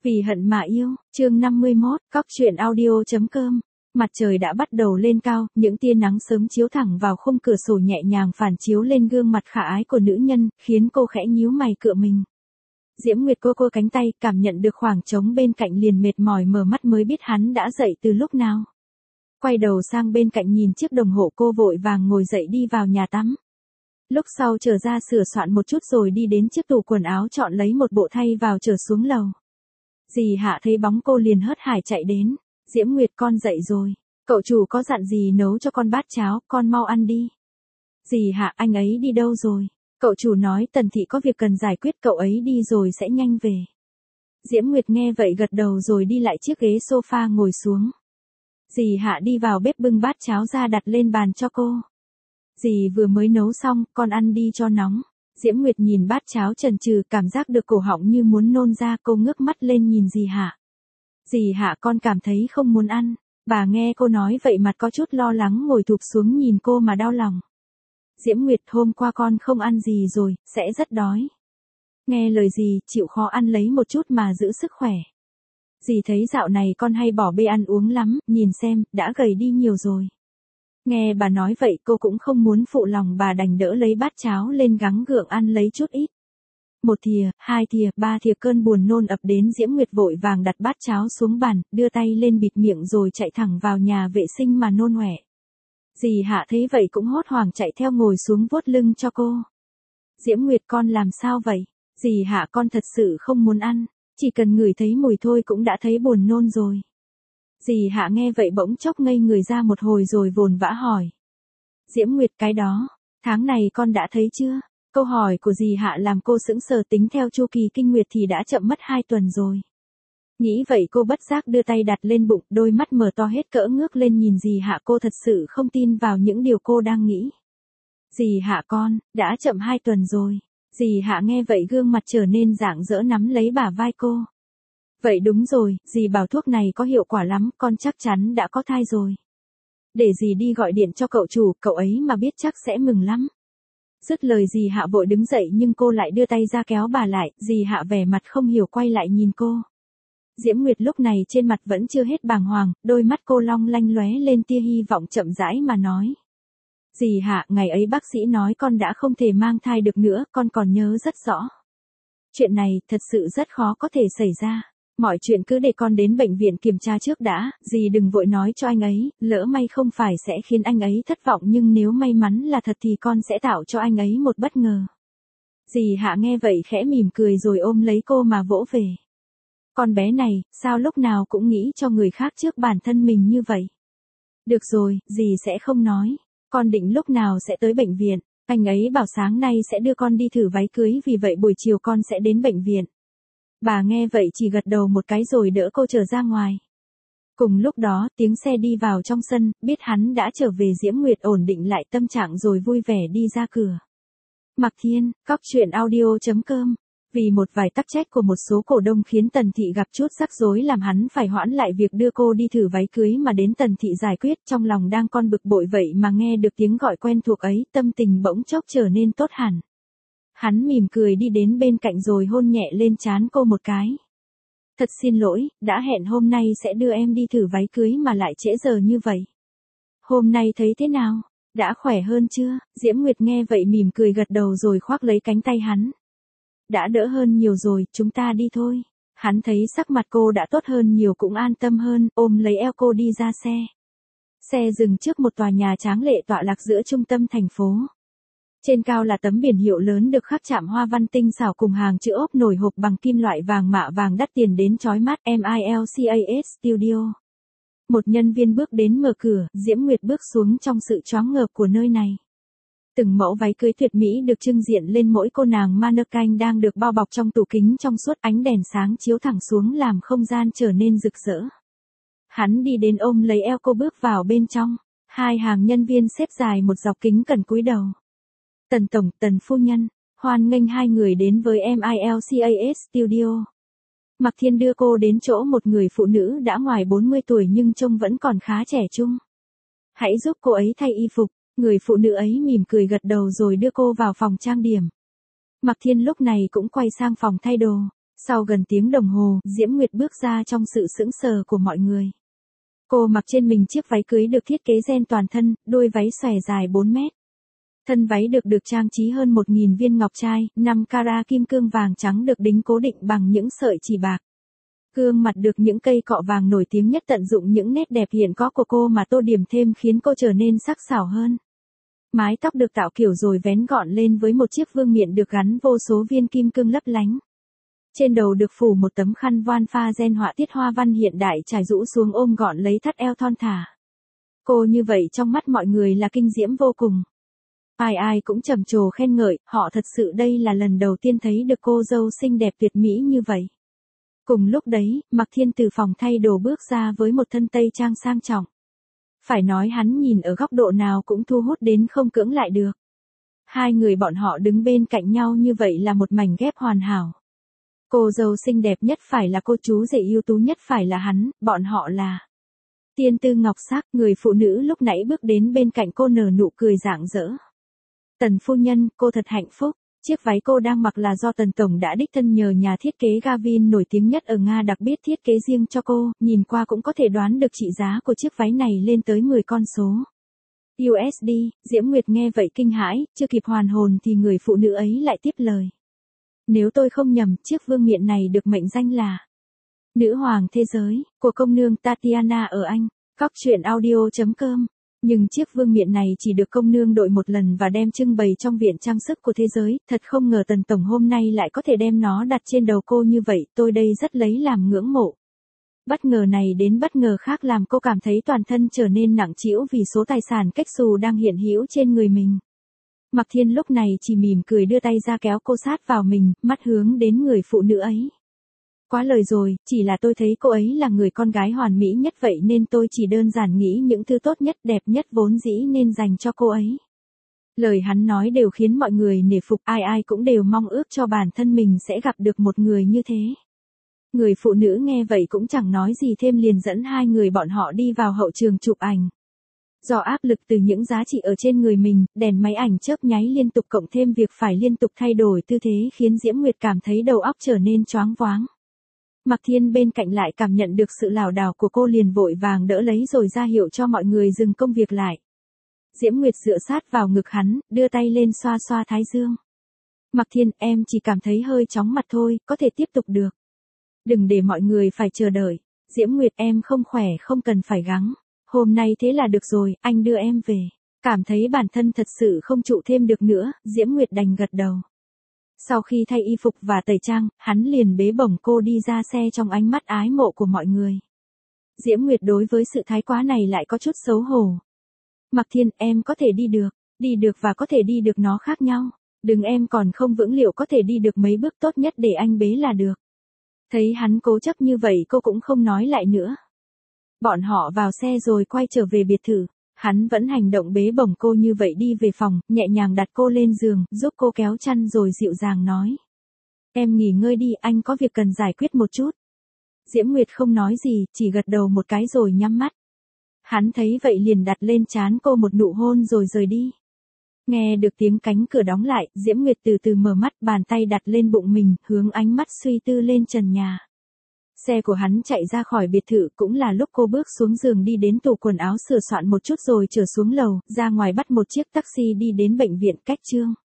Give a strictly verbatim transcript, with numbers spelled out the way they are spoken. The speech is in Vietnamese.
Vì hận mà yêu, chương năm mươi mốt, cóc truyện audio.com. Mặt trời đã bắt đầu lên cao, những tia nắng sớm chiếu thẳng vào khung cửa sổ nhẹ nhàng phản chiếu lên gương mặt khả ái của nữ nhân, khiến cô khẽ nhíu mày cựa mình. Diễm Nguyệt cô cô cánh tay, cảm nhận được khoảng trống bên cạnh liền mệt mỏi mở mắt mới biết hắn đã dậy từ lúc nào. Quay đầu sang bên cạnh nhìn chiếc đồng hồ, cô vội vàng ngồi dậy đi vào nhà tắm. Lúc sau trở ra sửa soạn một chút rồi đi đến chiếc tủ quần áo chọn lấy một bộ thay vào trở xuống lầu. Dì Hạ thấy bóng cô liền hớt hải chạy đến. Diễm Nguyệt, con dậy rồi. Cậu chủ có dặn gì nấu cho con bát cháo, con mau ăn đi. Dì Hạ, anh ấy đi đâu rồi? Cậu chủ nói Tần Thị có việc cần giải quyết, cậu ấy đi rồi sẽ nhanh về. Diễm Nguyệt nghe vậy gật đầu rồi đi lại chiếc ghế sofa ngồi xuống. Dì Hạ đi vào bếp bưng bát cháo ra đặt lên bàn cho cô. Dì vừa mới nấu xong, con ăn đi cho nóng. Diễm Nguyệt nhìn bát cháo chần chừ, cảm giác được cổ họng như muốn nôn ra, cô ngước mắt lên nhìn dì Hạ. Dì Hạ, con cảm thấy không muốn ăn. Bà nghe cô nói vậy mặt có chút lo lắng ngồi thụp xuống nhìn cô mà đau lòng. Diễm Nguyệt, hôm qua con không ăn gì rồi, sẽ rất đói. Nghe lời dì, chịu khó ăn lấy một chút mà giữ sức khỏe. Dì thấy dạo này con hay bỏ bê ăn uống lắm, nhìn xem, đã gầy đi nhiều rồi. Nghe bà nói vậy cô cũng không muốn phụ lòng bà, đành đỡ lấy bát cháo lên gắng gượng ăn lấy chút ít. Một thìa, hai thìa, ba thìa, cơn buồn nôn ập đến. Diễm Nguyệt vội vàng đặt bát cháo xuống bàn, đưa tay lên bịt miệng rồi chạy thẳng vào nhà vệ sinh mà nôn ọe. Dì Hạ thấy vậy cũng hốt hoảng chạy theo ngồi xuống vuốt lưng cho cô. Diễm Nguyệt, con làm sao vậy? Dì Hạ, con thật sự không muốn ăn, chỉ cần ngửi thấy mùi thôi cũng đã thấy buồn nôn rồi. Dì Hạ nghe vậy bỗng chốc ngây người ra một hồi rồi vồn vã hỏi. Diễm Nguyệt, cái đó, tháng này con đã thấy chưa? Câu hỏi của dì Hạ làm cô sững sờ, tính theo chu kỳ kinh nguyệt thì đã chậm mất hai tuần rồi. Nghĩ vậy cô bất giác đưa tay đặt lên bụng, đôi mắt mở to hết cỡ ngước lên nhìn dì Hạ, cô thật sự không tin vào những điều cô đang nghĩ. Dì Hạ, con, đã chậm hai tuần rồi. Dì Hạ nghe vậy gương mặt trở nên rạng rỡ nắm lấy bả vai cô. Vậy đúng rồi, dì bảo thuốc này có hiệu quả lắm, con chắc chắn đã có thai rồi. Để dì đi gọi điện cho cậu chủ, cậu ấy mà biết chắc sẽ mừng lắm. Dứt lời dì Hạ vội đứng dậy nhưng cô lại đưa tay ra kéo bà lại, dì Hạ vẻ mặt không hiểu quay lại nhìn cô. Diễm Nguyệt lúc này trên mặt vẫn chưa hết bàng hoàng, đôi mắt cô long lanh lóe lên tia hy vọng, chậm rãi mà nói. Dì Hạ, ngày ấy bác sĩ nói con đã không thể mang thai được nữa, con còn nhớ rất rõ. Chuyện này thật sự rất khó có thể xảy ra. Mọi chuyện cứ để con đến bệnh viện kiểm tra trước đã, dì đừng vội nói cho anh ấy, lỡ may không phải sẽ khiến anh ấy thất vọng, nhưng nếu may mắn là thật thì con sẽ tạo cho anh ấy một bất ngờ. Dì Hạ nghe vậy khẽ mỉm cười rồi ôm lấy cô mà vỗ về. Con bé này, sao lúc nào cũng nghĩ cho người khác trước bản thân mình như vậy? Được rồi, dì sẽ không nói. Con định lúc nào sẽ tới bệnh viện? Anh ấy bảo sáng nay sẽ đưa con đi thử váy cưới, vì vậy buổi chiều con sẽ đến bệnh viện. Bà nghe vậy chỉ gật đầu một cái rồi đỡ cô trở ra ngoài. Cùng lúc đó, tiếng xe đi vào trong sân, biết hắn đã trở về, Diễm Nguyệt ổn định lại tâm trạng rồi vui vẻ đi ra cửa. Mạc Thiên, cóc truyện audio.com. Vì một vài tắc trách của một số cổ đông khiến Tần Thị gặp chút rắc rối, làm hắn phải hoãn lại việc đưa cô đi thử váy cưới mà đến Tần Thị giải quyết. Trong lòng đang con bực bội vậy mà nghe được tiếng gọi quen thuộc ấy, tâm tình bỗng chốc trở nên tốt hẳn. Hắn mỉm cười đi đến bên cạnh rồi hôn nhẹ lên trán cô một cái. Thật xin lỗi, đã hẹn hôm nay sẽ đưa em đi thử váy cưới mà lại trễ giờ như vậy. Hôm nay thấy thế nào? Đã khỏe hơn chưa? Diễm Nguyệt nghe vậy mỉm cười gật đầu rồi khoác lấy cánh tay hắn. Đã đỡ hơn nhiều rồi, chúng ta đi thôi. Hắn thấy sắc mặt cô đã tốt hơn nhiều cũng an tâm hơn, ôm lấy eo cô đi ra xe. Xe dừng trước một tòa nhà tráng lệ tọa lạc giữa trung tâm thành phố. Trên cao là tấm biển hiệu lớn được khắc chạm hoa văn tinh xảo cùng hàng chữ ốp nổi hộp bằng kim loại vàng mạ vàng đắt tiền đến chói mắt, Milcas Studio. Một nhân viên bước đến mở cửa, Diễm Nguyệt bước xuống trong sự choáng ngợp của nơi này. Từng mẫu váy cưới tuyệt mỹ được trưng diện lên mỗi cô nàng mannequin đang được bao bọc trong tủ kính trong suốt, ánh đèn sáng chiếu thẳng xuống làm không gian trở nên rực rỡ. Hắn đi đến ôm lấy eo cô bước vào bên trong, hai hàng nhân viên xếp dài một dọc kính cẩn cúi đầu. Tần tổng, Tần phu nhân, hoan nghênh hai người đến với Milcas Studio. Mạc Thiên đưa cô đến chỗ một người phụ nữ đã ngoài bốn mươi tuổi nhưng trông vẫn còn khá trẻ trung. Hãy giúp cô ấy thay y phục. Người phụ nữ ấy mỉm cười gật đầu rồi đưa cô vào phòng trang điểm. Mạc Thiên lúc này cũng quay sang phòng thay đồ. Sau gần tiếng đồng hồ, Diễm Nguyệt bước ra trong sự sững sờ của mọi người. Cô mặc trên mình chiếc váy cưới được thiết kế ren toàn thân, đuôi váy xòe dài bốn mét. Thân váy được được trang trí hơn một nghìn viên ngọc trai, năm carat kim cương vàng trắng được đính cố định bằng những sợi chỉ bạc. Gương mặt được những cây cọ vàng nổi tiếng nhất tận dụng những nét đẹp hiện có của cô mà tô điểm thêm khiến cô trở nên sắc sảo hơn. Mái tóc được tạo kiểu rồi vén gọn lên với một chiếc vương miện được gắn vô số viên kim cương lấp lánh. Trên đầu được phủ một tấm khăn voan pha ren họa tiết hoa văn hiện đại trải rũ xuống ôm gọn lấy thắt eo thon thả. Cô như vậy trong mắt mọi người là kinh diễm vô cùng. Ai ai cũng trầm trồ khen ngợi, họ thật sự đây là lần đầu tiên thấy được cô dâu xinh đẹp tuyệt mỹ như vậy. Cùng lúc đấy, Mạc Thiên từ phòng thay đồ bước ra với một thân tây trang sang trọng. Phải nói hắn nhìn ở góc độ nào cũng thu hút đến không cưỡng lại được. Hai người bọn họ đứng bên cạnh nhau như vậy là một mảnh ghép hoàn hảo. Cô dâu xinh đẹp nhất phải là cô, chú rể ưu tú nhất phải là hắn, bọn họ là tiên tư ngọc sắc. Người phụ nữ lúc nãy bước đến bên cạnh cô nở nụ cười rạng rỡ. Tần phu nhân, cô thật hạnh phúc. Chiếc váy cô đang mặc là do Tần Tổng đã đích thân nhờ nhà thiết kế Gavin nổi tiếng nhất ở Nga đặc biệt thiết kế riêng cho cô, nhìn qua cũng có thể đoán được trị giá của chiếc váy này lên tới mười con số u ét đê. Diễm Nguyệt nghe vậy kinh hãi, chưa kịp hoàn hồn thì người phụ nữ ấy lại tiếp lời. Nếu tôi không nhầm, chiếc vương miện này được mệnh danh là Nữ hoàng thế giới, của công nương Tatiana ở Anh. Cóc truyện audio chấm com. Nhưng chiếc vương miện này chỉ được công nương đội một lần và đem trưng bày trong viện trang sức của thế giới, thật không ngờ Tần Tổng hôm nay lại có thể đem nó đặt trên đầu cô như vậy, tôi đây rất lấy làm ngưỡng mộ. Bất ngờ này đến bất ngờ khác làm cô cảm thấy toàn thân trở nên nặng trĩu vì số tài sản cách xù đang hiện hữu trên người mình. Mạc Thiên lúc này chỉ mỉm cười đưa tay ra kéo cô sát vào mình, mắt hướng đến người phụ nữ ấy. Quá lời rồi, chỉ là tôi thấy cô ấy là người con gái hoàn mỹ nhất vậy nên tôi chỉ đơn giản nghĩ những thứ tốt nhất đẹp nhất vốn dĩ nên dành cho cô ấy. Lời hắn nói đều khiến mọi người nể phục, ai ai cũng đều mong ước cho bản thân mình sẽ gặp được một người như thế. Người phụ nữ nghe vậy cũng chẳng nói gì thêm liền dẫn hai người bọn họ đi vào hậu trường chụp ảnh. Do áp lực từ những giá trị ở trên người mình, đèn máy ảnh chớp nháy liên tục cộng thêm việc phải liên tục thay đổi tư thế khiến Diễm Nguyệt cảm thấy đầu óc trở nên choáng váng. Mạc Thiên bên cạnh lại cảm nhận được sự lảo đảo của cô liền vội vàng đỡ lấy rồi ra hiệu cho mọi người dừng công việc lại. Diễm Nguyệt dựa sát vào ngực hắn, đưa tay lên xoa xoa thái dương. Mạc Thiên, em chỉ cảm thấy hơi chóng mặt thôi, có thể tiếp tục được. Đừng để mọi người phải chờ đợi. Diễm Nguyệt, em không khỏe không cần phải gắng. Hôm nay thế là được rồi, anh đưa em về. Cảm thấy bản thân thật sự không trụ thêm được nữa, Diễm Nguyệt đành gật đầu. Sau khi thay y phục và tẩy trang, hắn liền bế bổng cô đi ra xe trong ánh mắt ái mộ của mọi người. Diễm Nguyệt đối với sự thái quá này lại có chút xấu hổ. Mạc Thiên, em có thể đi được, đi được và có thể đi được nó khác nhau. Đừng em còn không vững liệu có thể đi được mấy bước tốt nhất để anh bế là được. Thấy hắn cố chấp như vậy cô cũng không nói lại nữa. Bọn họ vào xe rồi quay trở về biệt thự. Hắn vẫn hành động bế bổng cô như vậy đi về phòng, nhẹ nhàng đặt cô lên giường, giúp cô kéo chăn rồi dịu dàng nói. Em nghỉ ngơi đi, anh có việc cần giải quyết một chút. Diễm Nguyệt không nói gì, chỉ gật đầu một cái rồi nhắm mắt. Hắn thấy vậy liền đặt lên trán cô một nụ hôn rồi rời đi. Nghe được tiếng cánh cửa đóng lại, Diễm Nguyệt từ từ mở mắt, bàn tay đặt lên bụng mình, hướng ánh mắt suy tư lên trần nhà. Xe của hắn chạy ra khỏi biệt thự cũng là lúc cô bước xuống giường đi đến tủ quần áo sửa soạn một chút rồi trở xuống lầu, ra ngoài bắt một chiếc taxi đi đến bệnh viện Cách Trương.